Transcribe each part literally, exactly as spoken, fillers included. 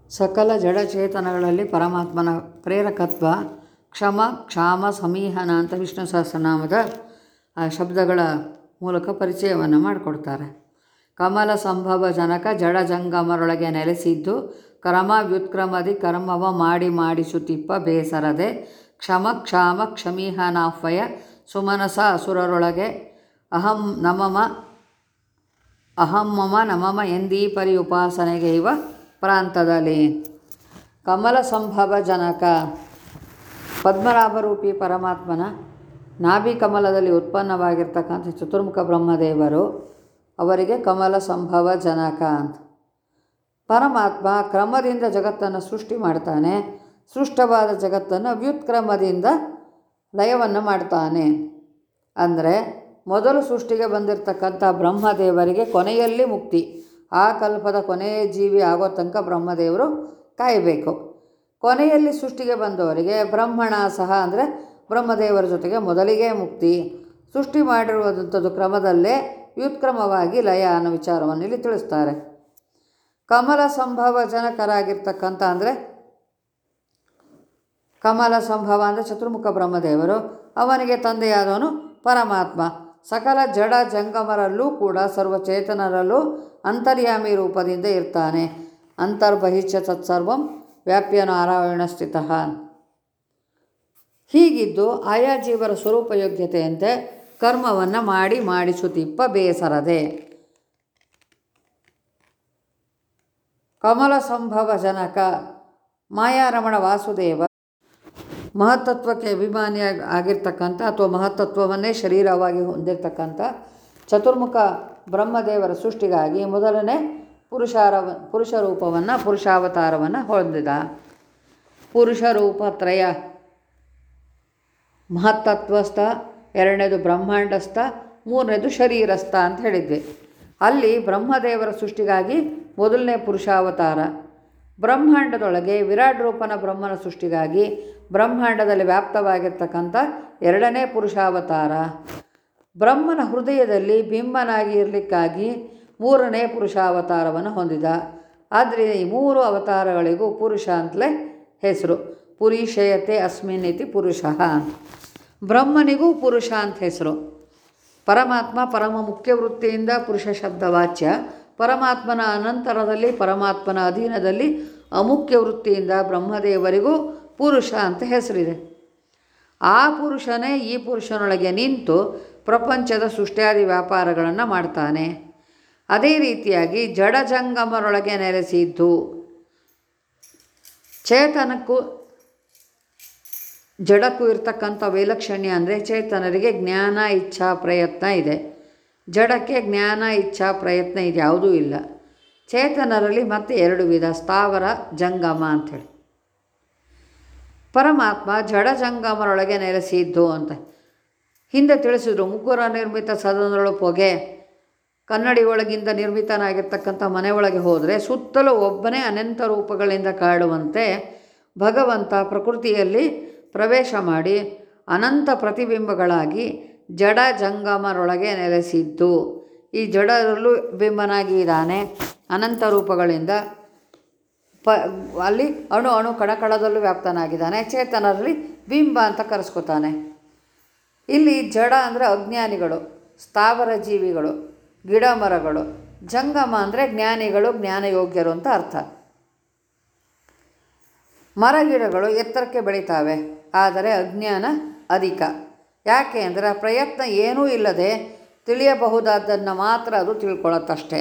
ಸಕಲ ಜಡಚೇತನಗಳಲ್ಲಿ ಪರಮಾತ್ಮನ ಪ್ರೇರಕತ್ವ ಕ್ಷಮ ಕ್ಷಾಮ ಸಮೀಹನ ಅಂತ ವಿಷ್ಣು ಸಹಸ್ರನಾಮದ ಆ ಶಬ್ದಗಳ ಮೂಲಕ ಪರಿಚಯವನ್ನು ಮಾಡಿಕೊಡ್ತಾರೆ. ಕಮಲ ಸಂಭವ ಜನಕ ಜಡ ಜಂಗಮರೊಳಗೆ ನೆಲೆಸಿದ್ದು ಕ್ರಮ ವ್ಯುತ್ಕ್ರಮದಿ ಕರ್ಮವ ಮಾಡಿ ಮಾಡಿಸುತ್ತಿಪ್ಪ ಬೇಸರದೆ ಕ್ಷಮ ಕ್ಷಾಮ ಕ್ಷಮೀಹನಾಫಯ ಸುಮನಸ ಅಸುರರೊಳಗೆ ಅಹಂ ನಮಮ ಅಹಂ ಮಮ ನಮಮ ಎಂದೀ ಪರಿ ಉಪಾಸನೆಗೆ ಇವ ಪ್ರಾಂತದಲ್ಲಿ. ಕಮಲ ಸಂಭವ ಜನಕ ಪದ್ಮನಾಭರೂಪಿ ಪರಮಾತ್ಮನ ನಾಭಿ ಕಮಲದಲ್ಲಿ ಉತ್ಪನ್ನವಾಗಿರ್ತಕ್ಕಂಥ ಚತುರ್ಮುಖ ಬ್ರಹ್ಮದೇವರು ಅವರಿಗೆ ಕಮಲ ಸಂಭವ ಜನಕ ಅಂತ. ಪರಮಾತ್ಮ ಕ್ರಮದಿಂದ ಜಗತ್ತನ್ನು ಸೃಷ್ಟಿ ಮಾಡ್ತಾನೆ. ಸೃಷ್ಟವಾದ ಜಗತ್ತನ್ನು ವ್ಯುತ್ಕ್ರಮದಿಂದ ಲಯವನ್ನು ಮಾಡ್ತಾನೆ. ಅಂದರೆ ಮೊದಲು ಸೃಷ್ಟಿಗೆ ಬಂದಿರತಕ್ಕಂಥ ಬ್ರಹ್ಮದೇವರಿಗೆ ಕೊನೆಯಲ್ಲಿ ಮುಕ್ತಿ, ಆ ಕಲ್ಪದ ಕೊನೆಯ ಜೀವಿ ಆಗೋ ತನಕ ಬ್ರಹ್ಮದೇವರು ಕಾಯಬೇಕು. ಕೊನೆಯಲ್ಲಿ ಸೃಷ್ಟಿಗೆ ಬಂದವರಿಗೆ ಬ್ರಹ್ಮಣ ಸಹ ಅಂದರೆ ಬ್ರಹ್ಮದೇವರ ಜೊತೆಗೆ ಮೊದಲಿಗೆ ಮುಕ್ತಿ. ಸೃಷ್ಟಿ ಮಾಡಿರುವಂಥದ್ದು ಕ್ರಮದಲ್ಲೇ ವ್ಯುತ್ಕ್ರಮವಾಗಿ ಲಯ ಅನ್ನೋ ವಿಚಾರವನ್ನು ಇಲ್ಲಿ ತಿಳಿಸ್ತಾರೆ. ಕಮಲ ಸಂಭವ ಜನಕರಾಗಿರ್ತಕ್ಕಂಥ ಅಂದರೆ ಕಮಲ ಸಂಭವ ಅಂದರೆ ಚತುರ್ಮುಖ ಬ್ರಹ್ಮದೇವರು, ಅವನಿಗೆ ತಂದೆಯಾದವನು ಪರಮಾತ್ಮ. ಸಕಲ ಜಡ ಜಂಗಮರಲ್ಲೂ ಕೂಡ ಸರ್ವಚೇತನರಲ್ಲೂ ಅಂತರ್ಯಾಮಿ ರೂಪದಿಂದ ಇರ್ತಾನೆ. ಅಂತರ್ಬಹಿಷ್ಯ ತತ್ಸರ್ವಂ ವ್ಯಾಪ್ಯ ನಾರಾಯಣ ಸ್ಥಿತಃ. ಹೀಗಿದ್ದು ಆಯಾ ಜೀವರ ಸ್ವರೂಪ ಯೋಗ್ಯತೆಯಂತೆ ಕರ್ಮವನ್ನು ಮಾಡಿ ಮಾಡಿಸುತ್ತಿಪ್ಪ ಬೇಸರದೆ. ಕಮಲ ಸಂಭವ ಜನಕ ಮಾಯಾರಮಣ ವಾಸುದೇವ ಮಹತ್ತತ್ವಕ್ಕೆ ಅಭಿಮಾನಿಯಾಗಿ ಆಗಿರ್ತಕ್ಕಂಥ ಅಥವಾ ಮಹತ್ತತ್ವವನ್ನೇ ಶರೀರವಾಗಿ ಹೊಂದಿರತಕ್ಕಂಥ ಚತುರ್ಮುಖ ಬ್ರಹ್ಮದೇವರ ಸೃಷ್ಟಿಗಾಗಿ ಮೊದಲನೇ ಪುರುಷಾರ ಪುರುಷ ರೂಪವನ್ನು ಪುರುಷಾವತಾರವನ್ನು ಹೊಂದಿದ. ಪುರುಷ ರೂಪತ್ರಯ ಮಹತ್ತತ್ವಸ್ಥ, ಎರಡನೇದು ಬ್ರಹ್ಮಾಂಡಸ್ಥ, ಮೂರನೇದು ಶರೀರಸ್ಥ ಅಂತ ಹೇಳಿದ್ವಿ. ಅಲ್ಲಿ ಬ್ರಹ್ಮದೇವರ ಸೃಷ್ಟಿಗಾಗಿ ಮೊದಲನೇ ಪುರುಷಾವತಾರ, ಬ್ರಹ್ಮಾಂಡದೊಳಗೆ ವಿರಾಟ್ ರೂಪನ ಬ್ರಹ್ಮನ ಸೃಷ್ಟಿಗಾಗಿ ಬ್ರಹ್ಮಾಂಡದಲ್ಲಿ ವ್ಯಾಪ್ತವಾಗಿರ್ತಕ್ಕಂಥ ಎರಡನೇ ಪುರುಷಾವತಾರ, ಬ್ರಹ್ಮನ ಹೃದಯದಲ್ಲಿ ಬಿಂಬನಾಗಿ ಇರಲಿಕ್ಕಾಗಿ ಮೂರನೇ ಪುರುಷಾವತಾರವನ್ನು ಹೊಂದಿದ. ಆದರೆ ಈ ಮೂರು ಅವತಾರಗಳಿಗೂ ಪುರುಷ ಅಂತಲೇ ಹೆಸರು. ಪುರೀಶಯತೆ ಅಸ್ಮಿನ್ ಇತಿ ಪುರುಷ. ಬ್ರಹ್ಮನಿಗೂ ಪುರುಷ ಅಂತ ಹೆಸರು. ಪರಮಾತ್ಮ ಪರಮ ಮುಖ್ಯ ವೃತ್ತಿಯಿಂದ ಪುರುಷ ಶಬ್ದ ವಾಚ್ಯ. ಪರಮಾತ್ಮನ ಅನಂತರದಲ್ಲಿ ಪರಮಾತ್ಮನ ಅಧೀನದಲ್ಲಿ ಅಮುಖ್ಯ ವೃತ್ತಿಯಿಂದ ಬ್ರಹ್ಮದೇವರಿಗೂ ಪುರುಷ ಅಂತ ಹೆಸರಿದೆ. ಆ ಪುರುಷನೇ ಈ ಪುರುಷನೊಳಗೆ ನಿಂತು ಪ್ರಪಂಚದ ಸೃಷ್ಟಿಯಾದಿ ವ್ಯಾಪಾರಗಳನ್ನು ಮಾಡ್ತಾನೆ. ಅದೇ ರೀತಿಯಾಗಿ ಜಡಜಂಗಮರೊಳಗೆ ನೆಲೆಸಿದ್ದು ಚೇತನಕ್ಕೂ ಜಡಕ್ಕೂ ಇರ್ತಕ್ಕಂಥ ವೈಲಕ್ಷಣ್ಯ ಅಂದರೆ ಚೇತನರಿಗೆ ಜ್ಞಾನ ಇಚ್ಛಾ ಪ್ರಯತ್ನ ಇದೆ, ಜಡಕ್ಕೆ ಜ್ಞಾನ ಇಚ್ಛಾ ಪ್ರಯತ್ನ ಇದು ಯಾವುದೂ ಇಲ್ಲ. ಚೇತನರಲ್ಲಿ ಮತ್ತೆ ಎರಡು ವಿಧ, ಸ್ಥಾವರ ಜಂಗಮ ಅಂಥೇಳಿ. ಪರಮಾತ್ಮ ಜಡ ಜಂಗಮರೊಳಗೆ ನೆಲೆಸಿದ್ದು ಅಂತ ಹಿಂದೆ ತಿಳಿಸಿದ್ರು. ಮುಕುರ ನಿರ್ಮಿತ ಸದನದೊಳು ಪೊಗೆ, ಕನ್ನಡಿ ಒಳಗಿಂದ ನಿರ್ಮಿತನಾಗಿರ್ತಕ್ಕಂಥ ಮನೆಯೊಳಗೆ ಹೋದರೆ ಸುತ್ತಲೂ ಒಬ್ಬನೇ ಅನಂತ ರೂಪಗಳಿಂದ ಕಾಡುವಂತೆ ಭಗವಂತ ಪ್ರಕೃತಿಯಲ್ಲಿ ಪ್ರವೇಶ ಮಾಡಿ ಅನಂತ ಪ್ರತಿಬಿಂಬಗಳಾಗಿ ಜಡ ಜಂಗಮರೊಳಗೆ ನೆಲೆಸಿದ್ದು. ಈ ಜಡದಲ್ಲೂ ಬಿಂಬನಾಗಿ ಇದ್ದಾನೆ, ಅನಂತ ರೂಪಗಳಿಂದ ಪ ಅಲ್ಲಿ ಅಣು ಅಣು ಕಣಕಣದಲ್ಲೂ ವ್ಯಾಪ್ತನಾಗಿದ್ದಾನೆ. ಚೇತನರಲ್ಲಿ ಬಿಂಬ ಅಂತ ಕರೆಸ್ಕೊತಾನೆ. ಇಲ್ಲಿ ಜಡ ಅಂದರೆ ಅಜ್ಞಾನಿಗಳು, ಸ್ಥಾವರ ಜೀವಿಗಳು, ಗಿಡ ಮರಗಳು. ಜಂಗಮ ಅಂದರೆ ಜ್ಞಾನಿಗಳು, ಜ್ಞಾನಯೋಗ್ಯರು ಅಂತ ಅರ್ಥ. ಮರಗಿಡಗಳು ಎತ್ತರಕ್ಕೆ ಬೆಳೀತಾವೆ, ಆದರೆ ಅಜ್ಞಾನ ಅಧಿಕ. ಯಾಕೆ ಅಂದರೆ ಪ್ರಯತ್ನ ಏನೂ ಇಲ್ಲದೆ ತಿಳಿಯಬಹುದಾದ್ದನ್ನು ಮಾತ್ರ ಅದು ತಿಳ್ಕೊಳ್ಳುತ್ತಷ್ಟೇ.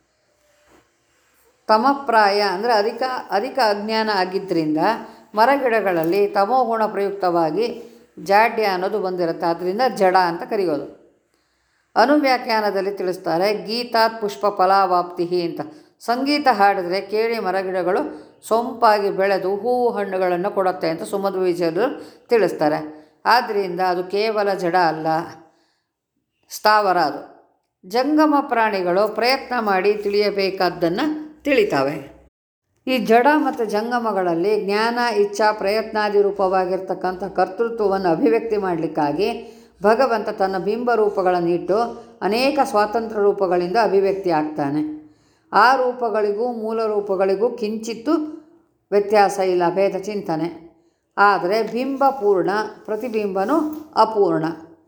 ತಮಪ್ರಾಯ ಅಂದರೆ ಅಧಿಕ ಅಧಿಕ ಅಜ್ಞಾನ ಆಗಿದ್ದರಿಂದ ಮರಗಿಡಗಳಲ್ಲಿ ತಮೋಗುಣ ಪ್ರಯುಕ್ತವಾಗಿ ಜಾಡ್ಯ ಅನ್ನೋದು ಬಂದಿರುತ್ತೆ. ಆದ್ದರಿಂದ ಜಡ ಅಂತ ಕರೆಯೋದು. ಅನುವ್ಯಾಖ್ಯಾನದಲ್ಲಿ ತಿಳಿಸ್ತಾರೆ, ಗೀತಾತ್ ಪುಷ್ಪ ಫಲಾವಾಪ್ತಿ ಅಂತ. ಸಂಗೀತ ಹಾಡಿದರೆ ಕೇಳಿ ಮರಗಿಡಗಳು ಸೊಂಪಾಗಿ ಬೆಳೆದು ಹೂವು ಹಣ್ಣುಗಳನ್ನು ಕೊಡುತ್ತೆ ಅಂತ ಸುಮಧ್ವ ವಿಜಯರು ತಿಳಿಸ್ತಾರೆ. ಆದ್ದರಿಂದ ಅದು ಕೇವಲ ಜಡ ಅಲ್ಲ, ಸ್ಥಾವರ ಅದು. ಜಂಗಮ ಪ್ರಾಣಿಗಳು ಪ್ರಯತ್ನ ಮಾಡಿ ತಿಳಿಯಬೇಕಾದ್ದನ್ನು ತಿಳಿತಾವೆ. ಈ ಜಡ ಮತ್ತು ಜಂಗಮಗಳಲ್ಲಿ ಜ್ಞಾನ ಇಚ್ಛಾ ಪ್ರಯತ್ನಾದಿ ರೂಪವಾಗಿರ್ತಕ್ಕಂಥ ಕರ್ತೃತ್ವವನ್ನು ಅಭಿವ್ಯಕ್ತಿ ಮಾಡಲಿಕ್ಕಾಗಿ ಭಗವಂತ ತನ್ನ ಬಿಂಬ ರೂಪಗಳನ್ನಿಟ್ಟು ಅನೇಕ ಸ್ವಾತಂತ್ರ್ಯ ರೂಪಗಳಿಂದ ಅಭಿವ್ಯಕ್ತಿ ಆಗ್ತಾನೆ. ಆ ರೂಪಗಳಿಗೂ ಮೂಲ ರೂಪಗಳಿಗೂ ಕಿಂಚಿತ್ತು ವ್ಯತ್ಯಾಸ ಇಲ್ಲ, ಭೇದ ಚಿಂತನೆ. ಆದರೆ ಬಿಂಬ ಪೂರ್ಣ, ಪ್ರತಿಬಿಂಬನೂ ಅಪೂರ್ಣ.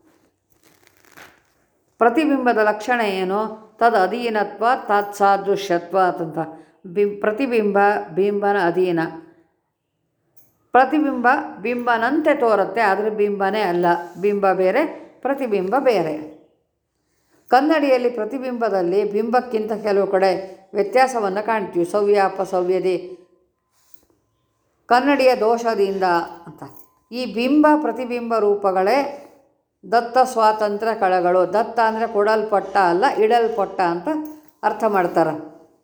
ಪ್ರತಿಬಿಂಬದ ಲಕ್ಷಣ ಏನು? ತದ್ ಅಧೀನತ್ವ ತತ್ ಸಾದೃಶ್ಯತ್ವ ಅಂತ. ಬಿ ಪ್ರತಿಬಿಂಬ ಬಿಂಬನ ಅಧೀನ. ಪ್ರತಿಬಿಂಬ ಬಿಂಬನಂತೆ ತೋರುತ್ತೆ, ಆದರೆ ಬಿಂಬನೇ ಅಲ್ಲ. ಬಿಂಬ ಬೇರೆ, ಪ್ರತಿಬಿಂಬ ಬೇರೆ. ಕನ್ನಡಿಯಲ್ಲಿ ಪ್ರತಿಬಿಂಬದಲ್ಲಿ ಬಿಂಬಕ್ಕಿಂತ ಕೆಲವು ಕಡೆ ವ್ಯತ್ಯಾಸವನ್ನು ಕಾಣ್ತೀವಿ. ಸವ್ಯ ಅಪಸವ್ಯದಿ ಕನ್ನಡಿಯ ದೋಷದಿಂದ ಅಂತ. ಈ ಬಿಂಬ ಪ್ರತಿಬಿಂಬ ರೂಪಗಳೇ ದತ್ತ ಸ್ವಾತಂತ್ರ್ಯ ಕಳೆಗಳು. ದತ್ತ ಅಂದರೆ ಕೊಡಲ್ಪಟ್ಟ ಅಲ್ಲ, ಇಡಲ್ಪಟ್ಟ ಅಂತ ಅರ್ಥ ಮಾಡ್ತಾರೆ.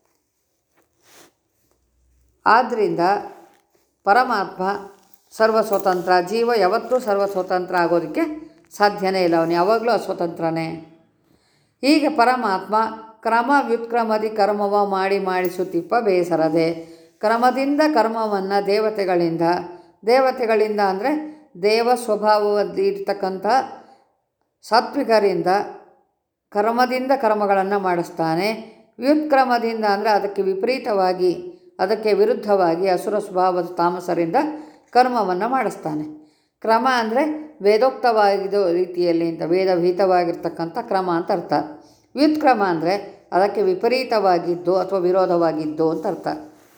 ಆದ್ದರಿಂದ ಪರಮಾತ್ಮ ಸರ್ವಸ್ವತಂತ್ರ. ಜೀವ ಯಾವತ್ತೂ ಸರ್ವಸ್ವತಂತ್ರ ಆಗೋದಕ್ಕೆ ಸಾಧ್ಯನೇ ಇಲ್ಲ, ಅವನು ಯಾವಾಗಲೂ ಅಸ್ವತಂತ್ರನೇ. ಹೀಗೆ ಪರಮಾತ್ಮ ಕ್ರಮ ವ್ಯುತ್ಕ್ರಮದಿ ಕರ್ಮವ ಮಾಡಿ ಮಾಡಿಸುತ್ತಿಪ್ಪ ಬೇಸರದೆ. ಕ್ರಮದಿಂದ ಕರ್ಮವನ್ನು ದೇವತೆಗಳಿಂದ, ದೇವತೆಗಳಿಂದ ಅಂದರೆ ದೇವ ಸ್ವಭಾವದಲ್ಲಿರ್ತಕ್ಕಂಥ ಸಾತ್ವಿಕರಿಂದ ಕರ್ಮದಿಂದ ಕರ್ಮಗಳನ್ನು ಮಾಡಿಸ್ತಾನೆ. ವ್ಯುತ್ಕ್ರಮದಿಂದ ಅಂದರೆ ಅದಕ್ಕೆ ವಿಪರೀತವಾಗಿ, ಅದಕ್ಕೆ ವಿರುದ್ಧವಾಗಿ ಅಸುರ ಸ್ವಭಾವದ ತಾಮಸರಿಂದ ಕರ್ಮವನ್ನು ಮಾಡಿಸ್ತಾನೆ. ಕ್ರಮ ಅಂದರೆ ವೇದೋಕ್ತವಾಗಿದ್ದ ರೀತಿಯಲ್ಲಿ ಅಂತ, ವೇದಭೀತವಾಗಿರ್ತಕ್ಕಂಥ ಕ್ರಮ ಅಂತ ಅರ್ಥ. ವ್ಯುತ್ಕ್ರಮ ಅಂದರೆ ಅದಕ್ಕೆ ವಿಪರೀತವಾಗಿದ್ದು ಅಥವಾ ವಿರೋಧವಾಗಿದ್ದು ಅಂತ ಅರ್ಥ.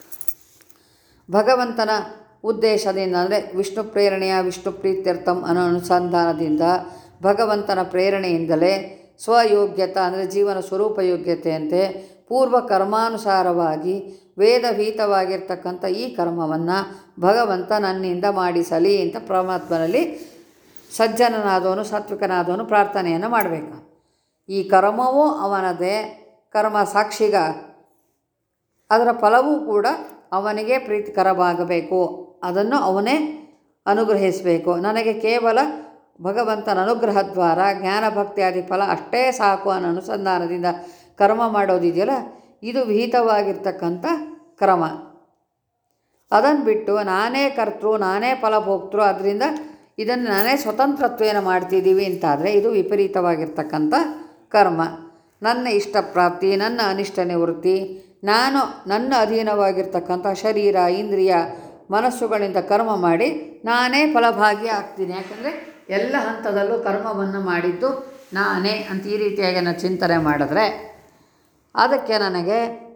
ಭಗವಂತನ ಉದ್ದೇಶದಿಂದ ಅಂದರೆ ವಿಷ್ಣು ಪ್ರೇರಣೆಯ ವಿಷ್ಣು ಪ್ರೀತ್ಯರ್ಥಂ ಅನ್ನೋ ಅನುಸಂಧಾನದಿಂದ, ಭಗವಂತನ ಪ್ರೇರಣೆಯಿಂದಲೇ ಸ್ವಯೋಗ್ಯತೆ ಅಂದರೆ ಜೀವನ ಸ್ವರೂಪ ಯೋಗ್ಯತೆಯಂತೆ ಪೂರ್ವ ಕರ್ಮಾನುಸಾರವಾಗಿ ವೇದಭೀತವಾಗಿರ್ತಕ್ಕಂಥ ಈ ಕರ್ಮವನ್ನು ಭಗವಂತ ನನ್ನಿಂದ ಮಾಡಿಸಲಿ ಅಂತ ಪರಮಾತ್ಮನಲ್ಲಿ ಸಜ್ಜನನಾದವನು, ಸಾತ್ವಿಕನಾದವನು ಪ್ರಾರ್ಥನೆಯನ್ನು ಮಾಡಬೇಕು. ಈ ಕರ್ಮವೂ ಅವನದೇ, ಕರ್ಮ ಸಾಕ್ಷಿಗ, ಅದರ ಫಲವೂ ಕೂಡ ಅವನಿಗೆ ಪ್ರೀತಿಕರವಾಗಬೇಕು, ಅದನ್ನು ಅವನೇ ಅನುಗ್ರಹಿಸಬೇಕು. ನನಗೆ ಕೇವಲ ಭಗವಂತನ ಅನುಗ್ರಹ ದ್ವಾರ ಜ್ಞಾನ ಭಕ್ತಿಯಾದಿ ಫಲ ಅಷ್ಟೇ ಸಾಕು ಅನ್ನೋ ಅನುಸಂಧಾನದಿಂದ ಕರ್ಮ ಮಾಡೋದಿದೆಯಲ್ಲ, ಇದು ವಿಹಿತವಾಗಿರ್ತಕ್ಕಂಥ ಕ್ರಮ. ಅದನ್ನು ಬಿಟ್ಟು ನಾನೇ ಕರ್ತೃ, ನಾನೇ ಫಲಭೋಕ್ತೃ, ಅದರಿಂದ ಇದನ್ನು ನಾನೇ ಸ್ವತಂತ್ರತ್ವೇನ ಮಾಡ್ತಿದ್ದೀವಿ ಅಂತಾದರೆ ಇದು ವಿಪರೀತವಾಗಿರ್ತಕ್ಕಂಥ ಕರ್ಮ. ನನ್ನ ಇಷ್ಟಪ್ರಾಪ್ತಿ, ನನ್ನ ಅನಿಷ್ಟ ನಿವೃತ್ತಿ, ನಾನು ನನ್ನ ಅಧೀನವಾಗಿರ್ತಕ್ಕಂಥ ಶರೀರ, ಇಂದ್ರಿಯ, ಮನಸ್ಸುಗಳಿಂದ ಕರ್ಮ ಮಾಡಿ ನಾನೇ ಫಲಭಾಗಿ ಆಗ್ತೀನಿ. ಯಾಕಂದರೆ ಎಲ್ಲ ಹಂತದಲ್ಲೂ ಕರ್ಮವನ್ನು ಮಾಡಿದ್ದು ನಾನೇ ಅಂತ ಈ ರೀತಿಯಾಗಿ ನಾನು ಚಿಂತನೆ ಮಾಡಿದ್ರೆ ಅದಕ್ಕೆ ನನಗೆ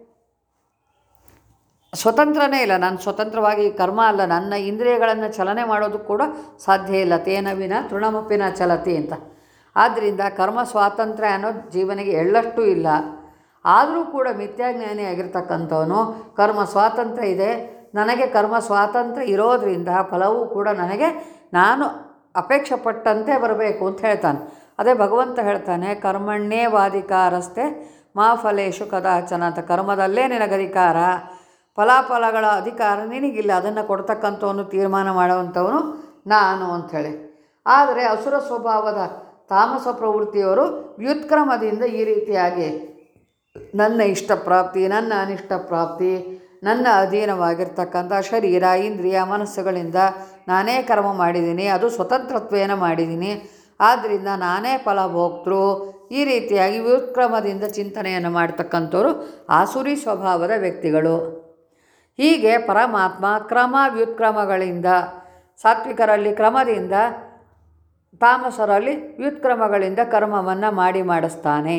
ಸ್ವತಂತ್ರನೇ ಇಲ್ಲ. ನಾನು ಸ್ವತಂತ್ರವಾಗಿ ಕರ್ಮ ಅಲ್ಲ, ನನ್ನ ಇಂದ್ರಿಯಗಳನ್ನು ಚಲನೆ ಮಾಡೋದು ಕೂಡ ಸಾಧ್ಯ ಇಲ್ಲ. ತೇನ ವಿನ ತೃಣಮಪಿನ ಚಲತಿ ಅಂತ. ಆದ್ದರಿಂದ ಕರ್ಮ ಸ್ವಾತಂತ್ರ್ಯ ಅನ್ನೋದು ಜೀವನಿಗೆ ಎಳ್ಳಷ್ಟು ಇಲ್ಲ. ಆದರೂ ಕೂಡ ಮಿಥ್ಯಾಜ್ಞಾನಿ ಆಗಿರ್ತಕ್ಕಂಥವನು ಕರ್ಮ ಸ್ವಾತಂತ್ರ್ಯ ಇದೆ, ನನಗೆ ಕರ್ಮ ಸ್ವಾತಂತ್ರ್ಯ ಇರೋದರಿಂದ ಫಲವೂ ಕೂಡ ನನಗೆ ನಾನು ಅಪೇಕ್ಷೆ ಪಟ್ಟಂತೆ ಬರಬೇಕು ಅಂತ ಹೇಳ್ತಾನೆ. ಅದೇ ಭಗವಂತ ಹೇಳ್ತಾನೆ, ಕರ್ಮಣ್ಣೇ ವಾಧಿಕಾರಸ್ತೆ ಮಾ ಫಲೇಶು ಕದಾಚನ ಅಂತ. ಕರ್ಮದಲ್ಲೇ ನಿನಗಧಿಕಾರ, ಫಲಾಫಲಗಳ ಅಧಿಕಾರ ನಿನಗಿಲ್ಲ, ಅದನ್ನು ಕೊಡ್ತಕ್ಕಂಥವನು, ತೀರ್ಮಾನ ಮಾಡುವಂಥವನು ನಾನು ಅಂಥೇಳಿ. ಆದರೆ ಅಸುರ ಸ್ವಭಾವದ ತಾಮಸ ಪ್ರವೃತ್ತಿಯವರು ವ್ಯುತ್ಕ್ರಮದಿಂದ ಈ ರೀತಿಯಾಗಿ ನನ್ನ ಇಷ್ಟಪ್ರಾಪ್ತಿ, ನನ್ನ ಅನಿಷ್ಟ ಪ್ರಾಪ್ತಿ, ನನ್ನ ಅಧೀನವಾಗಿರ್ತಕ್ಕಂಥ ಶರೀರ, ಇಂದ್ರಿಯ, ಮನಸ್ಸುಗಳಿಂದ ನಾನೇ ಕರ್ಮ ಮಾಡಿದ್ದೀನಿ, ಅದು ಸ್ವತಂತ್ರತ್ವೇನ ಮಾಡಿದ್ದೀನಿ, ಆದ್ದರಿಂದ ನಾನೇ ಫಲಭೋಕ್ತೃ, ಈ ರೀತಿಯಾಗಿ ವ್ಯುತ್ಕ್ರಮದಿಂದ ಚಿಂತನೆಯನ್ನು ಮಾಡ್ತಕ್ಕಂಥವ್ರು ಆಸುರಿ ಸ್ವಭಾವದ ವ್ಯಕ್ತಿಗಳು. ಹೀಗೆ ಪರಮಾತ್ಮ ಕ್ರಮ ವ್ಯುತ್ಕ್ರಮಗಳಿಂದ, ಸಾತ್ವಿಕರಲ್ಲಿ ಕ್ರಮದಿಂದ, ತಾಮಸರಲ್ಲಿ ವ್ಯುತ್ಕ್ರಮಗಳಿಂದ ಕರ್ಮವನ್ನು ಮಾಡಿ ಮಾಡಿಸ್ತಾನೆ.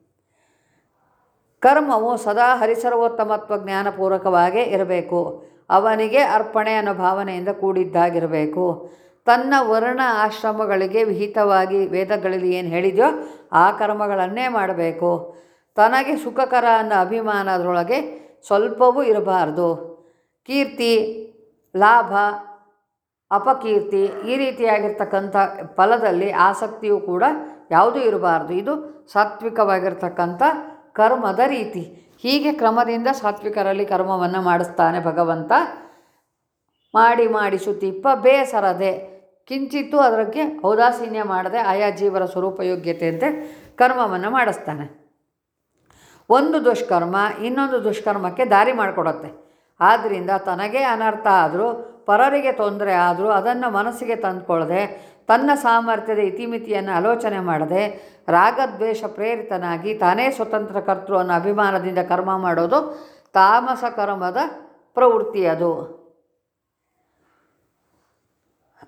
ಕರ್ಮವು ಸದಾ ಹರಿಸರ್ವೋತ್ತಮತ್ವ ಜ್ಞಾನಪೂರ್ವಕವಾಗೇ ಇರಬೇಕು. ಅವನಿಗೆ ಅರ್ಪಣೆ ಅನ್ನೋ ಭಾವನೆಯಿಂದ ಕೂಡಿದ್ದಾಗಿರಬೇಕು. ತನ್ನ ವರ್ಣ ಆಶ್ರಮಗಳಿಗೆ ವಿಹಿತವಾಗಿ ವೇದಗಳಲ್ಲಿ ಏನು ಹೇಳಿದೆಯೋ ಆ ಕರ್ಮಗಳನ್ನೇ ಮಾಡಬೇಕು. ತನಗೆ ಸುಖಕರ ಅನ್ನೋ ಅಭಿಮಾನ ಅದರೊಳಗೆ ಸ್ವಲ್ಪವೂ ಇರಬಾರ್ದು. ಕೀರ್ತಿ, ಲಾಭ, ಅಪಕೀರ್ತಿ ಈ ರೀತಿಯಾಗಿರ್ತಕ್ಕಂಥ ಫಲದಲ್ಲಿ ಆಸಕ್ತಿಯೂ ಕೂಡ ಯಾವುದೂ ಇರಬಾರ್ದು. ಇದು ಸಾತ್ವಿಕವಾಗಿರ್ತಕ್ಕಂಥ ಕರ್ಮದ ರೀತಿ. ಹೀಗೆ ಕ್ರಮದಿಂದ ಸಾತ್ವಿಕರಲ್ಲಿ ಕರ್ಮವನ್ನು ಮಾಡಿಸ್ತಾನೆ ಭಗವಂತ. ಮಾಡಿ ಮಾಡಿಸುತ್ತಿಪ್ಪ ಬೇಸರದೆ, ಕಿಂಚಿತ್ತೂ ಅದಕ್ಕೆ ಔದಾಸೀನ್ಯ ಮಾಡದೆ ಆಯಾ ಜೀವರ ಸ್ವರೂಪ ಯೋಗ್ಯತೆಯಂತೆ ಕರ್ಮವನ್ನು ಮಾಡಿಸ್ತಾನೆ. ಒಂದು ದುಷ್ಕರ್ಮ ಇನ್ನೊಂದು ದುಷ್ಕರ್ಮಕ್ಕೆ ದಾರಿ ಮಾಡಿಕೊಡುತ್ತೆ. ಆದ್ದರಿಂದ ತನಗೇ ಅನರ್ಥ ಆದರೂ, ಪರರಿಗೆ ತೊಂದರೆ ಆದರೂ ಅದನ್ನು ಮನಸ್ಸಿಗೆ ತಂದುಕೊಳ್ಳದೆ, ತನ್ನ ಸಾಮರ್ಥ್ಯದ ಇತಿಮಿತಿಯನ್ನು ಆಲೋಚನೆ ಮಾಡದೆ, ರಾಗದ್ವೇಷ ಪ್ರೇರಿತನಾಗಿ ತಾನೇ ಸ್ವತಂತ್ರ ಕರ್ತೃ ಅನ್ನೋ ಅಭಿಮಾನದಿಂದ ಕರ್ಮ ಮಾಡೋದು ತಾಮಸ ಕರ್ಮದ ಪ್ರವೃತ್ತಿ. ಅದು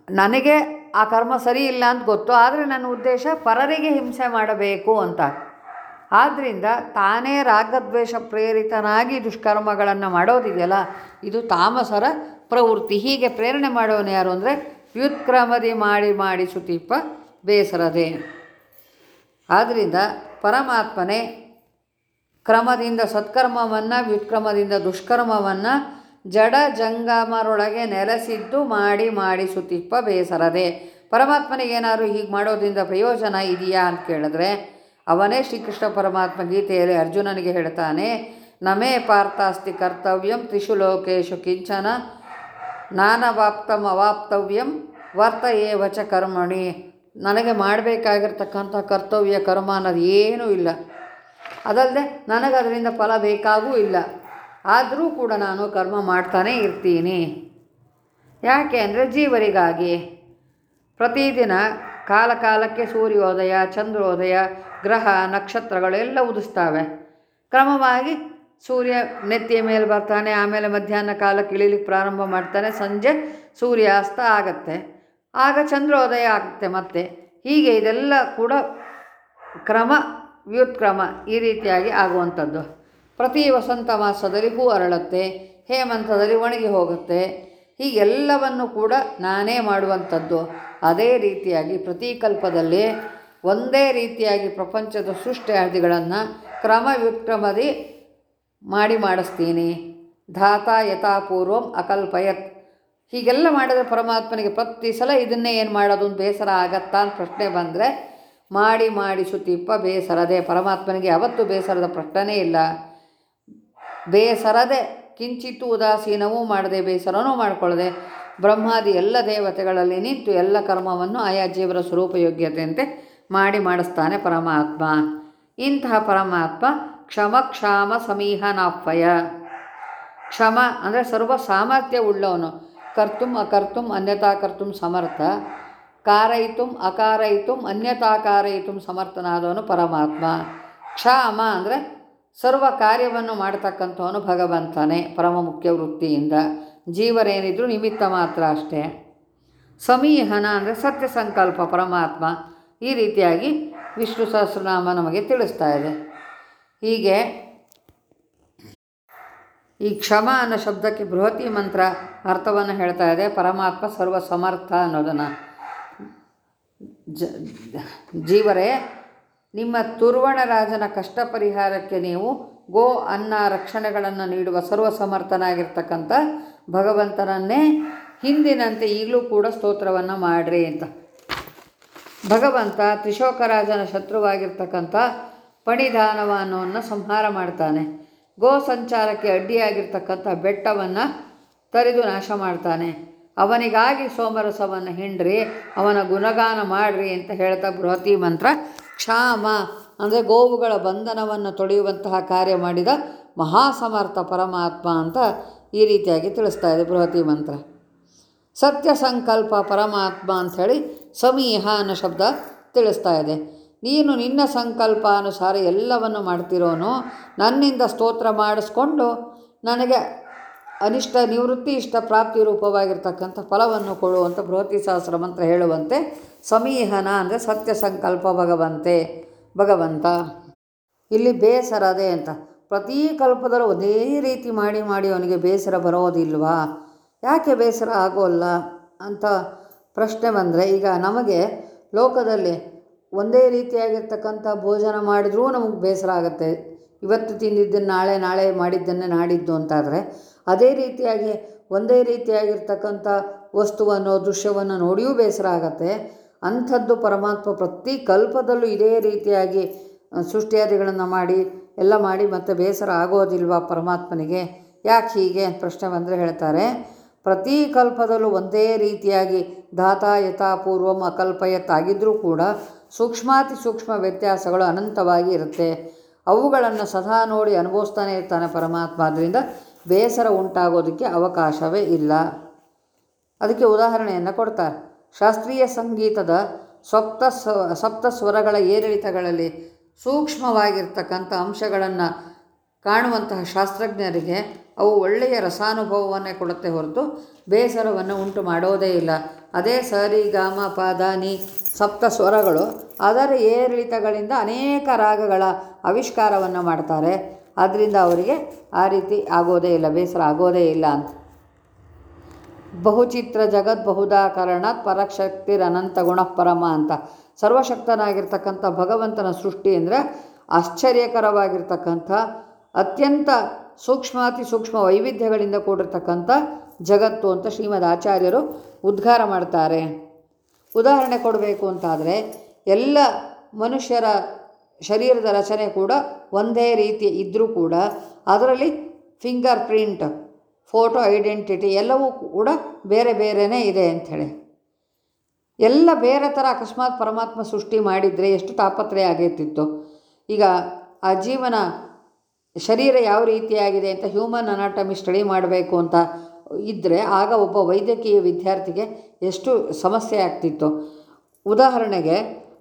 ನನಗೆ ಆ ಕರ್ಮ ಸರಿ ಇಲ್ಲ ಅಂತ ಗೊತ್ತು, ಆದರೆ ನನ್ನ ಉದ್ದೇಶ ಪರರಿಗೆ ಹಿಂಸೆ ಮಾಡಬೇಕು ಅಂತ. ಆದ್ದರಿಂದ ತಾನೇ ರಾಗದ್ವೇಷ ಪ್ರೇರಿತನಾಗಿ ದುಷ್ಕರ್ಮಗಳನ್ನು ಮಾಡೋದಿದೆಯಲ್ಲ, ಇದು ತಾಮಸರ ಪ್ರವೃತ್ತಿ. ಹೀಗೆ ಪ್ರೇರಣೆ ಮಾಡೋನು ಯಾರು ಅಂದರೆ ವ್ಯುತ್ಕ್ರಮದಿ ಮಾಡಿ ಮಾಡಿ ಸುತೀಪ ಬೇಸರದೆ. ಆದ್ದರಿಂದ ಪರಮಾತ್ಮನೇ ಕ್ರಮದಿಂದ ಸತ್ಕರ್ಮವನ್ನು, ವ್ಯುತ್ಕ್ರಮದಿಂದ ದುಷ್ಕರ್ಮವನ್ನು ಜಡ ಜಂಗಮರೊಳಗೆ ನೆಲೆಸಿದ್ದು ಮಾಡಿ ಮಾಡಿ ಸುತಿಪ್ಪ ಬೇಸರದೆ. ಪರಮಾತ್ಮನಿಗೇನಾದ್ರು ಹೀಗೆ ಮಾಡೋದ್ರಿಂದ ಪ್ರಯೋಜನ ಇದೆಯಾ ಅಂತ ಕೇಳಿದ್ರೆ ಅವನೇ ಶ್ರೀಕೃಷ್ಣ ಪರಮಾತ್ಮ ಗೀತೆಯಲ್ಲಿ ಅರ್ಜುನನಿಗೆ ಹೇಳ್ತಾನೆ, ನಮೇ ಪಾರ್ಥಾಸ್ತಿ ಕರ್ತವ್ಯಂ ತ್ರಿಷು ಲೋಕೇಶು ಕಿಂಚನ ನಾನವಾಪ್ತಂ ಅವಾಪ್ತವ್ಯಂ ವರ್ತ ಏವಚ ಕರ್ಮಣಿ. ನನಗೆ ಮಾಡಬೇಕಾಗಿರ್ತಕ್ಕಂಥ ಕರ್ತವ್ಯ ಕರ್ಮ ಅನ್ನೋದು ಏನೂ ಇಲ್ಲ, ಅದಲ್ಲದೆ ನನಗದರಿಂದ ಫಲ ಬೇಕಾಗೂ ಇಲ್ಲ. ಆದರೂ ಕೂಡ ನಾನು ಕರ್ಮ ಮಾಡ್ತಾನೇ ಇರ್ತೀನಿ. ಯಾಕೆ ಅಂದರೆ ಜೀವರಿಗಾಗಿ. ಪ್ರತಿದಿನ ಕಾಲ ಕಾಲಕ್ಕೆ ಸೂರ್ಯೋದಯ, ಚಂದ್ರೋದಯ, ಗ್ರಹ ನಕ್ಷತ್ರಗಳು ಎಲ್ಲ ಉದಿಸ್ತವೆ. ಕ್ರಮವಾಗಿ ಸೂರ್ಯ ನೆತ್ತಿಯ ಮೇಲೆ ಬರ್ತಾನೆ, ಆಮೇಲೆ ಮಧ್ಯಾಹ್ನ ಕಾಲಕ್ಕೆ ಇಳಿಲಿಕ್ಕೆ ಪ್ರಾರಂಭ ಮಾಡ್ತಾನೆ, ಸಂಜೆ ಸೂರ್ಯಾಸ್ತ ಆಗತ್ತೆ, ಆಗ ಚಂದ್ರೋದಯ ಆಗುತ್ತೆ ಮತ್ತೆ. ಹೀಗೆ ಇದೆಲ್ಲ ಕೂಡ ಕ್ರಮ ವ್ಯುತ್ಕ್ರಮ ಈ ರೀತಿಯಾಗಿ ಆಗುವಂಥದ್ದು. ಪ್ರತಿ ವಸಂತ ಮಾಸದಲ್ಲಿ ಹೂ ಅರಳುತ್ತೆ, ಹೇಮಂತದಲ್ಲಿ ಒಣಗಿ ಹೋಗುತ್ತೆ. ಹೀಗೆಲ್ಲವನ್ನು ಕೂಡ ನಾನೇ ಮಾಡುವಂಥದ್ದು. ಅದೇ ರೀತಿಯಾಗಿ ಪ್ರತಿ ಕಲ್ಪದಲ್ಲಿ ಒಂದೇ ರೀತಿಯಾಗಿ ಪ್ರಪಂಚದ ಸೃಷ್ಟಿಯಾದಿಗಳನ್ನು ಕ್ರಮ ವ್ಯುತ್ಕ್ರಮದಿ ಮಾಡಿ ಮಾಡಿಸ್ತೀನಿ. ಧಾತಾ ಯಥಾಪೂರ್ವಂ ಅಕಲ್ಪಯತ್. ಹೀಗೆಲ್ಲ ಮಾಡಿದ್ರೆ ಪರಮಾತ್ಮನಿಗೆ ಪ್ರತಿ ಸಲ ಇದನ್ನೇ ಏನು ಮಾಡೋದು ಅಂತ ಬೇಸರ ಆಗತ್ತಾ ಅಂತ ಪ್ರಶ್ನೆ ಬಂದರೆ ಮಾಡಿ ಮಾಡಿ ಸುತೀಪ ಬೇಸರದೆ. ಪರಮಾತ್ಮನಿಗೆ ಯಾವತ್ತೂ ಬೇಸರದ ಪ್ರಶ್ನೆನೇ ಇಲ್ಲ. ಬೇಸರದೆ ಕಿಂಚಿತ್ತು ಉದಾಸೀನವೂ ಮಾಡದೆ, ಬೇಸರನೂ ಮಾಡಿಕೊಳ್ಳದೆ ಬ್ರಹ್ಮಾದಿ ಎಲ್ಲ ದೇವತೆಗಳಲ್ಲಿ ನಿಂತು ಎಲ್ಲ ಕರ್ಮವನ್ನು ಆಯಾ ಜೀವರ ಸ್ವರೂಪಯೋಗ್ಯತೆಯಂತೆ ಮಾಡಿ ಮಾಡಿಸ್ತಾನೆ ಪರಮಾತ್ಮ. ಇಂತಹ ಪರಮಾತ್ಮ ಕ್ಷಮ ಕ್ಷಾಮ ಸಮೀಹನಾಫಯ. ಕ್ಷಮ ಅಂದರೆ ಸರ್ವ ಸಾಮರ್ಥ್ಯ ಉಳ್ಳವನು, ಕರ್ತುಂ ಅಕರ್ತುಂ ಅನ್ಯತಾ ಕರ್ತುಂ ಸಮರ್ಥ, ಕಾರಯಿತುಂ ಅಕಾರಯಿತುಂ ಅನ್ಯತಾ ಕಾರಯಿತುಂ ಸಮರ್ಥನಾದವನು ಪರಮಾತ್ಮ. ಕ್ಷಾಮ ಅಂದರೆ ಸರ್ವ ಕಾರ್ಯವನ್ನು ಮಾಡತಕ್ಕಂಥವನು ಭಗವಂತನೇ ಪರಮ ಮುಖ್ಯ ವೃತ್ತಿಯಿಂದ. ಜೀವರೇನಿದ್ರು ನಿಮಿತ್ತ ಮಾತ್ರ ಅಷ್ಟೇ. ಸಮೀಹನ ಅಂದರೆ ಸತ್ಯ ಸಂಕಲ್ಪ ಪರಮಾತ್ಮ. ಈ ರೀತಿಯಾಗಿ ವಿಷ್ಣು ಸಹಸ್ರನಾಮ ನಮಗೆ ತಿಳಿಸ್ತಾ ಇದೆ. ಹೀಗೆ ಈ ಕ್ಷಮ ಅನ್ನೋ ಶಬ್ದಕ್ಕೆ ಬೃಹತಿ ಮಂತ್ರ ಅರ್ಥವನ್ನು ಹೇಳ್ತಾ ಇದೆ. ಪರಮಾತ್ಮ ಸರ್ವ ಸಮರ್ಥ ಅನ್ನೋದನ್ನು. ಜ ಜೀವರೇ, ನಿಮ್ಮ ತುರ್ವಣರಾಜನ ಕಷ್ಟ ಪರಿಹಾರಕ್ಕೆ ನೀವು ಗೋ ಅನ್ನ ರಕ್ಷಣೆಗಳನ್ನು ನೀಡುವ ಸರ್ವ ಸಮರ್ಥನಾಗಿರ್ತಕ್ಕಂಥ ಭಗವಂತನನ್ನೇ ಹಿಂದಿನಂತೆ ಈಗಲೂ ಕೂಡ ಸ್ತೋತ್ರವನ್ನು ಮಾಡಿರಿ ಅಂತ. ಭಗವಂತ ತ್ರಿಶೋಕರಾಜನ ಶತ್ರುವಾಗಿರ್ತಕ್ಕಂಥ ಪಣಿದಾನವ ಅನ್ನೋವನ್ನು ಸಂಹಾರ ಮಾಡ್ತಾನೆ. ಗೋ ಸಂಚಾರಕ್ಕೆ ಅಡ್ಡಿಯಾಗಿರ್ತಕ್ಕಂಥ ಬೆಟ್ಟವನ್ನು ತರಿದು ನಾಶ ಮಾಡ್ತಾನೆ. ಅವನಿಗಾಗಿ ಸೋಮರಸವನ್ನು ಹಿಂಡ್ರಿ, ಅವನ ಗುಣಗಾನ ಮಾಡಿರಿ ಅಂತ ಹೇಳ್ತಾ ಬೃಹತಿ ಮಂತ್ರ ಕ್ಷಾಮ ಅಂದರೆ ಗೋವುಗಳ ಬಂಧನವನ್ನು ತೊಳೆಯುವಂತಹ ಕಾರ್ಯ ಮಾಡಿದ ಮಹಾಸಮರ್ಥ ಪರಮಾತ್ಮ ಅಂತ ಈ ರೀತಿಯಾಗಿ ತಿಳಿಸ್ತಾ ಇದೆ ಬೃಹತಿ ಮಂತ್ರ. ಸತ್ಯ ಸಂಕಲ್ಪ ಪರಮಾತ್ಮ ಅಂಥೇಳಿ ಸಮೀಹ ಅನ್ನೋ ಶಬ್ದ ತಿಳಿಸ್ತಾ ಇದೆ. ನೀನು ನಿನ್ನ ಸಂಕಲ್ಪಾನುಸಾರ ಎಲ್ಲವನ್ನು ಮಾಡ್ತಿರೋನು, ನನ್ನಿಂದ ಸ್ತೋತ್ರ ಮಾಡಿಸ್ಕೊಂಡು ನನಗೆ ಅನಿಷ್ಟ ನಿವೃತ್ತಿ ಇಷ್ಟ ಪ್ರಾಪ್ತಿ ರೂಪವಾಗಿರ್ತಕ್ಕಂಥ ಫಲವನ್ನು ಕೊಡುವಂಥ ಬೃಹತಿ ಸಹಸ್ರ ಮಂತ್ರ ಹೇಳುವಂತೆ ಸಮೀಹನ ಅಂದರೆ ಸತ್ಯ ಸಂಕಲ್ಪ ಭಗವಂತೆ ಭಗವಂತ. ಇಲ್ಲಿ ಬೇಸರದೆ ಅಂತ. ಪ್ರತಿ ಕಲ್ಪದಲ್ಲೂ ಒಂದೇ ರೀತಿ ಮಾಡಿ ಮಾಡಿ ಅವನಿಗೆ ಬೇಸರ ಬರೋದಿಲ್ವಾ? ಯಾಕೆ ಬೇಸರ ಆಗೋಲ್ಲ ಅಂತ ಪ್ರಶ್ನೆ ಬಂದರೆ, ಈಗ ನಮಗೆ ಲೋಕದಲ್ಲಿ ಒಂದೇ ರೀತಿಯಾಗಿರ್ತಕ್ಕಂಥ ಭೋಜನ ಮಾಡಿದ್ರೂ ನಮಗೆ ಬೇಸರ ಆಗುತ್ತೆ. ಇವತ್ತು ತಿಂದಿದ್ದನ್ನು ನಾಳೆ, ನಾಳೆ ಮಾಡಿದ್ದನ್ನೇ ನಾಡಿದ್ದು ಅಂತಾದರೆ, ಅದೇ ರೀತಿಯಾಗಿ ಒಂದೇ ರೀತಿಯಾಗಿರ್ತಕ್ಕಂಥ ವಸ್ತುವನ್ನು ದೃಶ್ಯವನ್ನು ನೋಡಿಯೂ ಬೇಸರ ಆಗತ್ತೆ. ಅಂಥದ್ದು ಪರಮಾತ್ಮ ಪ್ರತಿ ಕಲ್ಪದಲ್ಲೂ ಇದೇ ರೀತಿಯಾಗಿ ಸೃಷ್ಟಿಯಾದಿಗಳನ್ನು ಮಾಡಿ ಎಲ್ಲ ಮಾಡಿ ಮತ್ತೆ ಬೇಸರ ಆಗೋದಿಲ್ವಾ ಪರಮಾತ್ಮನಿಗೆ? ಯಾಕೆ ಹೀಗೆ ಅಂತ ಪ್ರಶ್ನೆ ಬಂದರೆ ಹೇಳ್ತಾರೆ, ಪ್ರತಿ ಕಲ್ಪದಲ್ಲೂ ಒಂದೇ ರೀತಿಯಾಗಿ ಧಾತಾ ಯಥಾಪೂರ್ವಂ ಅಕಲ್ಪಯತ್ ಆಗಿದ್ದರೂ ಕೂಡ ಸೂಕ್ಷ್ಮಾತಿ ಸೂಕ್ಷ್ಮ ವ್ಯತ್ಯಾಸಗಳು ಅನಂತವಾಗಿ ಇರುತ್ತೆ. ಅವುಗಳನ್ನು ಸದಾ ನೋಡಿ ಅನುಭವಿಸ್ತಾನೆ ಇರ್ತಾನೆ ಪರಮಾತ್ಮ. ಆದ್ದರಿಂದ ಬೇಸರ ಉಂಟಾಗೋದಕ್ಕೆ ಅವಕಾಶವೇ ಇಲ್ಲ. ಅದಕ್ಕೆ ಉದಾಹರಣೆಯನ್ನು ಕೊಡ್ತಾರೆ. ಶಾಸ್ತ್ರೀಯ ಸಂಗೀತದ ಸಪ್ತ ಸಪ್ತ ಸ್ವರಗಳ ಏರಿಳಿತಗಳಲ್ಲಿ ಸೂಕ್ಷ್ಮವಾಗಿರ್ತಕ್ಕಂಥ ಅಂಶಗಳನ್ನು ಕಾಣುವಂತಹ ಶಾಸ್ತ್ರಜ್ಞರಿಗೆ ಅವು ಒಳ್ಳೆಯ ರಸಾನುಭವವನ್ನೇ ಕೊಡುತ್ತೆ ಹೊರತು ಬೇಸರವನ್ನು ಉಂಟು ಮಾಡೋದೇ ಇಲ್ಲ. ಅದೇ ಸರಿ ಗಾಮ ಪದ ನಿ ಸಪ್ತ ಸ್ವರಗಳು ಅದರ ಏರಿಳಿತಗಳಿಂದ ಅನೇಕ ರಾಗಗಳ ಆವಿಷ್ಕಾರವನ್ನು ಮಾಡ್ತಾರೆ. ಆದ್ದರಿಂದ ಅವರಿಗೆ ಆ ರೀತಿ ಆಗೋದೇ ಇಲ್ಲ, ಬೇಸರ ಆಗೋದೇ ಇಲ್ಲ ಅಂತ. ಬಹುಚಿತ್ರ ಜಗತ್ ಬಹುದಾಕರಣಾತ್ ಪರಶಕ್ತಿರನಂತ ಗುಣ ಪರಮ ಅಂತ. ಸರ್ವಶಕ್ತನಾಗಿರ್ತಕ್ಕಂಥ ಭಗವಂತನ ಸೃಷ್ಟಿ ಅಂದರೆ ಆಶ್ಚರ್ಯಕರವಾಗಿರ್ತಕ್ಕಂಥ ಅತ್ಯಂತ ಸೂಕ್ಷ್ಮಾತಿ ಸೂಕ್ಷ್ಮ ವೈವಿಧ್ಯಗಳಿಂದ ಕೂಡಿರ್ತಕ್ಕಂಥ ಜಗತ್ತು ಅಂತ ಶ್ರೀಮದ್ ಆಚಾರ್ಯರು ಉದ್ಗಾರ ಮಾಡ್ತಾರೆ. ಉದಾಹರಣೆ ಕೊಡಬೇಕು ಅಂತಾದರೆ ಎಲ್ಲ ಮನುಷ್ಯರ ಶರೀರದ ರಚನೆ ಕೂಡ ಒಂದೇ ರೀತಿ ಇದ್ದರೂ ಕೂಡ ಅದರಲ್ಲಿ ಫಿಂಗರ್ ಪ್ರಿಂಟ್, ಫೋಟೋ ಐಡೆಂಟಿಟಿ ಎಲ್ಲವೂ ಕೂಡ ಬೇರೆ ಬೇರೆಯೇ ಇದೆ ಅಂಥೇಳಿ. ಎಲ್ಲ ಬೇರೆ ಥರ ಅಕಸ್ಮಾತ್ ಪರಮಾತ್ಮ ಸೃಷ್ಟಿ ಮಾಡಿದರೆ ಎಷ್ಟು ತಾಪತ್ರಯ ಆಗೈತಿತ್ತು. ಈಗ ಆ ಜೀವನ ಶರೀರ ಯಾವ ರೀತಿಯಾಗಿದೆ ಅಂತ ಹ್ಯೂಮನ್ ಅನಾಟಮಿ ಸ್ಟಡಿ ಮಾಡಬೇಕು ಅಂತ ಇದ್ದರೆ ಆಗ ಒಬ್ಬ ವೈದ್ಯಕೀಯ ವಿದ್ಯಾರ್ಥಿಗೆ ಎಷ್ಟು ಸಮಸ್ಯೆ ಆಗ್ತಿತ್ತು. ಉದಾಹರಣೆಗೆ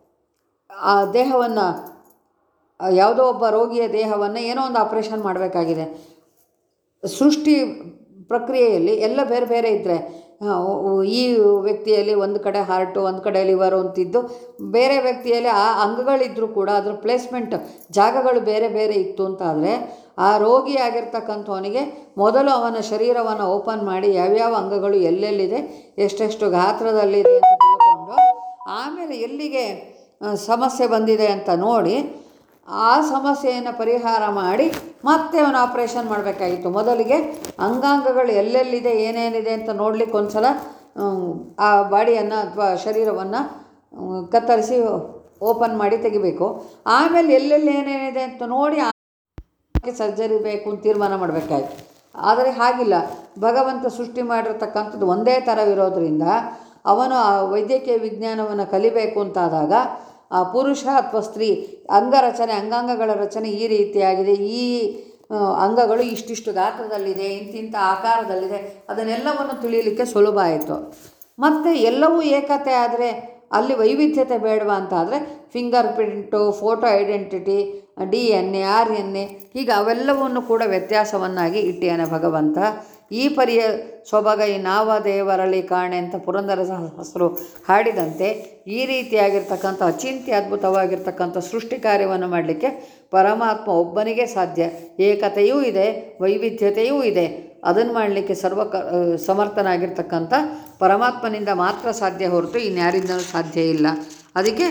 ಆ ದೇಹವನ್ನು, ಯಾವುದೋ ಒಬ್ಬ ರೋಗಿಯ ದೇಹವನ್ನು ಏನೋ ಒಂದು ಆಪ್ರೇಷನ್ ಮಾಡಬೇಕಾಗಿದೆ. ಸೃಷ್ಟಿ ಪ್ರಕ್ರಿಯೆಯಲ್ಲಿ ಎಲ್ಲ ಬೇರೆ ಬೇರೆ ಇದ್ದರೆ ಈ ವ್ಯಕ್ತಿಯಲ್ಲಿ ಒಂದು ಕಡೆ ಹಾರ್ಟು, ಒಂದು ಕಡೆ ಲಿವರು ಅಂತಿದ್ದು, ಬೇರೆ ವ್ಯಕ್ತಿಯಲ್ಲಿ ಆ ಅಂಗಗಳಿದ್ದರೂ ಕೂಡ ಅದರ ಪ್ಲೇಸ್ಮೆಂಟ್ ಜಾಗಗಳು ಬೇರೆ ಬೇರೆ ಇತ್ತು ಅಂತಾದರೆ ಆ ರೋಗಿ ಆಗಿರ್ತಕ್ಕಂಥವನಿಗೆ ಮೊದಲು ಅವನ ಶರೀರವನ್ನು ಓಪನ್ ಮಾಡಿ ಯಾವ್ಯಾವ ಅಂಗಗಳು ಎಲ್ಲೆಲ್ಲಿದೆ, ಎಷ್ಟೆಷ್ಟು ಗಾತ್ರದಲ್ಲಿದೆ ಅಂತ ತಿಳ್ಕೊಂಡು ಆಮೇಲೆ ಎಲ್ಲಿಗೆ ಸಮಸ್ಯೆ ಬಂದಿದೆ ಅಂತ ನೋಡಿ ಆ ಸಮಸ್ಯೆಯನ್ನು ಪರಿಹಾರ ಮಾಡಿ ಮತ್ತೆ ಅವನು ಆಪ್ರೇಷನ್ ಮಾಡಬೇಕಾಗಿತ್ತು. ಮೊದಲಿಗೆ ಅಂಗಾಂಗಗಳು ಎಲ್ಲೆಲ್ಲಿದೆ ಏನೇನಿದೆ ಅಂತ ನೋಡಲಿಕ್ಕೆ ಒಂದು ಸಲ ಆ ಬಾಡಿಯನ್ನು ಅಥವಾ ಶರೀರವನ್ನು ಕತ್ತರಿಸಿ ಓಪನ್ ಮಾಡಿ ತೆಗಿಬೇಕು. ಆಮೇಲೆ ಎಲ್ಲೆಲ್ಲಿ ಏನೇನಿದೆ ಅಂತ ನೋಡಿ ಸರ್ಜರಿ ಬೇಕು ಅಂತ ತೀರ್ಮಾನ ಮಾಡಬೇಕಾಯ್ತು. ಆದರೆ ಹಾಗಿಲ್ಲ, ಭಗವಂತ ಸೃಷ್ಟಿ ಮಾಡಿರ್ತಕ್ಕಂಥದ್ದು ಒಂದೇ ಥರವಿರೋದ್ರಿಂದ ಅವನು ಆ ವೈದ್ಯಕೀಯ ವಿಜ್ಞಾನವನ್ನು ಕಲಿಬೇಕು ಅಂತಾದಾಗ ಆ ಪುರುಷ ಅಥವಾ ಸ್ತ್ರೀ ಅಂಗರಚನೆ, ಅಂಗಾಂಗಗಳ ರಚನೆ ಈ ರೀತಿಯಾಗಿದೆ, ಈ ಅಂಗಗಳು ಇಷ್ಟಿಷ್ಟು ಗಾತ್ರದಲ್ಲಿದೆ, ಇಂತಿಂಥ ಆಕಾರದಲ್ಲಿದೆ, ಅದನ್ನೆಲ್ಲವನ್ನು ತಿಳಿಯಲಿಕ್ಕೆ ಸುಲಭ ಆಯಿತು. ಮತ್ತು ಎಲ್ಲವೂ ಏಕತೆ ಆದರೆ ಅಲ್ಲಿ ವೈವಿಧ್ಯತೆ ಬೇಡವಾ ಅಂತಾದರೆ finger print, photo identity, D N A, R N A ಹೀಗೆ ಅವೆಲ್ಲವನ್ನು ಕೂಡ ವ್ಯತ್ಯಾಸವನ್ನಾಗಿ ಇಟ್ಟಿಯಾನೆ ಭಗವಂತ. ಈ ಪರಿಯ ಸೊಬಗೈ ನಾವ ದೇವರಳಿ ಕಾಣೆ ಅಂತ ಪುರಂದರದಾಸರು ಹಾಡಿದಂತೆ ಈ ರೀತಿಯಾಗಿರ್ತಕ್ಕಂಥ ಅಚಿಂತ್ಯ ಅದ್ಭುತವಾಗಿರ್ತಕ್ಕಂಥ ಸೃಷ್ಟಿ ಕಾರ್ಯವನ್ನು ಮಾಡಲಿಕ್ಕೆ ಪರಮಾತ್ಮ ಒಬ್ಬನಿಗೆ ಸಾಧ್ಯ. ಏಕತೆಯೂ ಇದೆ, ವೈವಿಧ್ಯತೆಯೂ ಇದೆ. ಅದನ್ನು ಮಾಡಲಿಕ್ಕೆ ಸರ್ವ ಕ ಸಮರ್ಥನಾಗಿರ್ತಕ್ಕಂಥ ಪರಮಾತ್ಮನಿಂದ ಮಾತ್ರ ಸಾಧ್ಯ ಹೊರತು ಇನ್ಯಾರಿಂದಲೂ ಸಾಧ್ಯ ಇಲ್ಲ. ಅದಕ್ಕೆ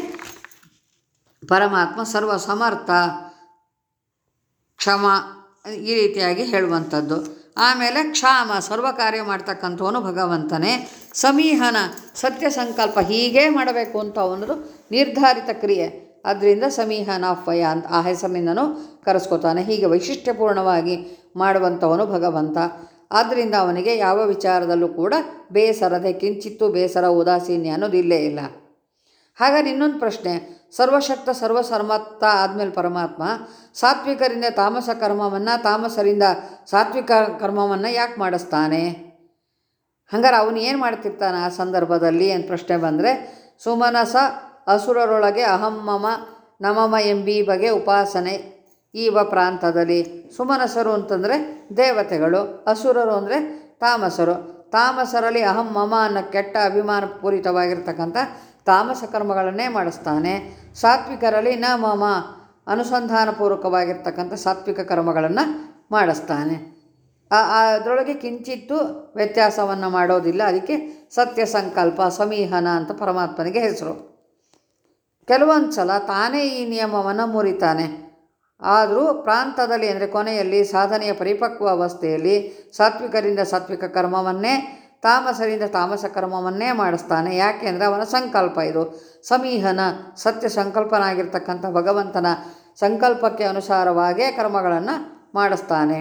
ಪರಮಾತ್ಮ ಸರ್ವ ಸಮರ್ಥ, ಕ್ಷಮ ಈ ರೀತಿಯಾಗಿ ಹೇಳುವಂಥದ್ದು. ಆಮೇಲೆ ಕ್ಷಾಮ, ಸರ್ವ ಕಾರ್ಯ ಮಾಡ್ತಕ್ಕಂಥವನು ಭಗವಂತನೇ. ಸಮೀಹನ, ಸತ್ಯ ಸಂಕಲ್ಪ, ಹೀಗೇ ಮಾಡಬೇಕು ಅಂತ ಅವನದು ನಿರ್ಧಾರಿತ ಕ್ರಿಯೆ. ಅದರಿಂದ ಸಮೀಹನಾಫಯ ಅಂತ ಆ ಹೆಸರಿನಿಂದನೂ ಕರೆಸ್ಕೋತಾನೆ. ಹೀಗೆ ವೈಶಿಷ್ಟ್ಯಪೂರ್ಣವಾಗಿ ಮಾಡುವಂಥವನು ಭಗವಂತ. ಆದ್ದರಿಂದ ಅವನಿಗೆ ಯಾವ ವಿಚಾರದಲ್ಲೂ ಕೂಡ ಬೇಸರದೆ, ಕಿಂಚಿತ್ತೂ ಬೇಸರ, ಉದಾಸೀನ್ಯ ಅನ್ನೋದಿಲ್ಲೇ ಇಲ್ಲ. ಹಾಗಾಗಿ ಇನ್ನೊಂದು ಪ್ರಶ್ನೆ, ಸರ್ವಶಕ್ತ ಸರ್ವಸಮರ್ಥ ಆದಮೇಲೆ ಪರಮಾತ್ಮ ಸಾತ್ವಿಕರಿಂದ ತಾಮಸ ಕರ್ಮವನ್ನು, ತಾಮಸರಿಂದ ಸಾತ್ವಿಕ ಕರ್ಮವನ್ನು ಯಾಕೆ ಮಾಡಿಸ್ತಾನೆ? ಹಂಗಾರೆ ಅವನು ಏನು ಮಾಡ್ತಿರ್ತಾನೆ ಆ ಸಂದರ್ಭದಲ್ಲಿ ಅಂತ ಪ್ರಶ್ನೆ ಬಂದರೆ, ಸುಮನಸ ಅಸುರರೊಳಗೆ ಅಹಂ ಮಮ ನಮಮ ಎಂಬಿ ಬಗೆ ಉಪಾಸನೆ ಈವ ಪ್ರಾಂತದಲ್ಲಿ. ಸುಮನಸರು ಅಂತಂದರೆ ದೇವತೆಗಳು, ಅಸುರರು ಅಂದರೆ ತಾಮಸರು. ತಾಮಸರಲ್ಲಿ ಅಹಂ ಮಮ ಅನ್ನೋ ಕೆಟ್ಟ ಅಭಿಮಾನ ಪೂರಿತವಾಗಿರ್ತಕ್ಕಂಥ ತಾಮಸ ಕರ್ಮಗಳನ್ನೇ ಮಾಡಿಸ್ತಾನೆ. ಸಾತ್ವಿಕರಲ್ಲಿ ನ ಮಮ ಅನುಸಂಧಾನಪೂರ್ವಕವಾಗಿರ್ತಕ್ಕಂಥ ಸಾತ್ವಿಕ ಕರ್ಮಗಳನ್ನು ಮಾಡಿಸ್ತಾನೆ. ಅದರೊಳಗೆ ಕಿಂಚಿತ್ತೂ ವ್ಯತ್ಯಾಸವನ್ನು ಮಾಡೋದಿಲ್ಲ. ಅದಕ್ಕೆ ಸತ್ಯ ಸಂಕಲ್ಪ, ಸಮೀಹನ ಅಂತ ಪರಮಾತ್ಮನಿಗೆ ಹೆಸರು. ಕೆಲವೊಂದು ಸಲ ತಾನೇ ಈ ನಿಯಮವನ್ನು ಮುರಿತಾನೆ. ಆದರೂ ಪ್ರಾಂತದಲ್ಲಿ ಅಂದರೆ ಕೊನೆಯಲ್ಲಿ ಸಾಧನೆಯ ಪರಿಪಕ್ವ ಅವಸ್ಥೆಯಲ್ಲಿ ಸಾತ್ವಿಕರಿಂದ ಸಾತ್ವಿಕ ಕರ್ಮವನ್ನೇ, ತಾಮಸರಿಂದ ತಾಮಸ ಕರ್ಮವನ್ನೇ ಮಾಡಿಸ್ತಾನೆ. ಯಾಕೆ ಅಂದರೆ ಅವನ ಸಂಕಲ್ಪ ಇದು. ಸಮೀಹನ, ಸತ್ಯ ಸಂಕಲ್ಪನಾಗಿರ್ತಕ್ಕಂಥ ಭಗವಂತನ ಸಂಕಲ್ಪಕ್ಕೆ ಅನುಸಾರವಾಗೇ ಕರ್ಮಗಳನ್ನು ಮಾಡಿಸ್ತಾನೆ.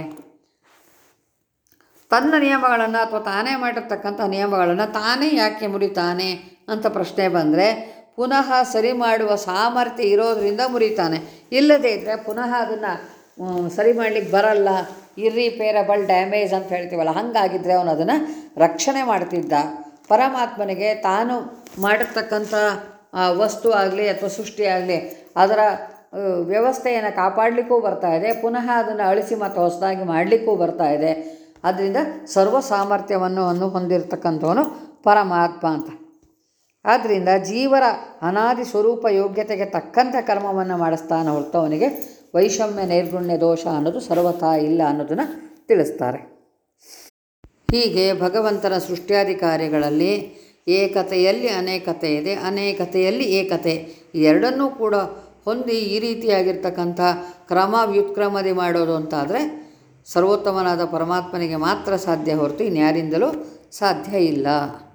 ತನ್ನ ನಿಯಮಗಳನ್ನು ಅಥವಾ ತಾನೇ ಮಾಡಿರ್ತಕ್ಕಂಥ ನಿಯಮಗಳನ್ನು ತಾನೇ ಯಾಕೆ ಮುರಿತಾನೆ ಅಂತ ಪ್ರಶ್ನೆ ಬಂದರೆ, ಪುನಃ ಸರಿ ಮಾಡುವ ಸಾಮರ್ಥ್ಯ ಇರೋದರಿಂದ ಮುರಿತಾನೆ. ಇಲ್ಲದೇ ಇದ್ದರೆ ಪುನಃ ಅದನ್ನು ಸರಿ ಮಾಡಲಿಕ್ಕೆ ಬರಲ್ಲ, ಇರ್ರಿಪೇರಬಲ್ ಡ್ಯಾಮೇಜ್ ಅಂತ ಹೇಳ್ತೀವಲ್ಲ, ಹಾಗಾಗಿದ್ದರೆ ಅವನು ಅದನ್ನು ರಕ್ಷಣೆ ಮಾಡ್ತಿದ್ದ. ಪರಮಾತ್ಮನಿಗೆ ತಾನು ಮಾಡಿರ್ತಕ್ಕಂಥ ವಸ್ತು ಆಗಲಿ ಅಥವಾ ಸೃಷ್ಟಿ ಆಗಲಿ ಅದರ ವ್ಯವಸ್ಥೆಯನ್ನು ಕಾಪಾಡಲಿಕ್ಕೂ ಬರ್ತಾ ಇದೆ, ಪುನಃ ಅದನ್ನು ಅಳಿಸಿ ಮತ್ತು ಹೊಸದಾಗಿ ಮಾಡಲಿಕ್ಕೂ ಬರ್ತಾ ಇದೆ. ಆದ್ದರಿಂದ ಸರ್ವ ಸಾಮರ್ಥ್ಯವನ್ನು ಅನ್ನು ಹೊಂದಿರತಕ್ಕಂಥವನು ಪರಮಾತ್ಮ ಅಂತ. ಆದ್ದರಿಂದ ಜೀವರ ಅನಾದಿ ಸ್ವರೂಪ ಯೋಗ್ಯತೆಗೆ ತಕ್ಕಂಥ ಕರ್ಮವನ್ನು ಮಾಡಿಸ್ತಾನೆ ಹೊರತು ಅವನಿಗೆ ವೈಷಮ್ಯ ನೈರ್ಗುಣ್ಯ ದೋಷ ಅನ್ನೋದು ಸರ್ವಥಾ ಇಲ್ಲ ಅನ್ನೋದನ್ನು ತಿಳಿಸ್ತಾರೆ. ಹೀಗೆ ಭಗವಂತನ ಸೃಷ್ಟ್ಯಾದಿ ಕಾರ್ಯಗಳಲ್ಲಿ ಏಕತೆಯಲ್ಲಿ ಅನೇಕತೆ ಇದೆ, ಅನೇಕತೆಯಲ್ಲಿ ಏಕತೆ, ಎರಡನ್ನೂ ಕೂಡ ಹೊಂದಿ ಈ ರೀತಿಯಾಗಿರ್ತಕ್ಕಂಥ ಕ್ರಮ ವ್ಯುತ್ಕ್ರಮದಿ ಮಾಡೋದು ಅಂತಾದರೆ ಸರ್ವೋತ್ತಮನಾದ ಪರಮಾತ್ಮನಿಗೆ ಮಾತ್ರ ಸಾಧ್ಯ ಹೊರತು ಇನ್ಯಾರಿಂದಲೂ ಸಾಧ್ಯ ಇಲ್ಲ.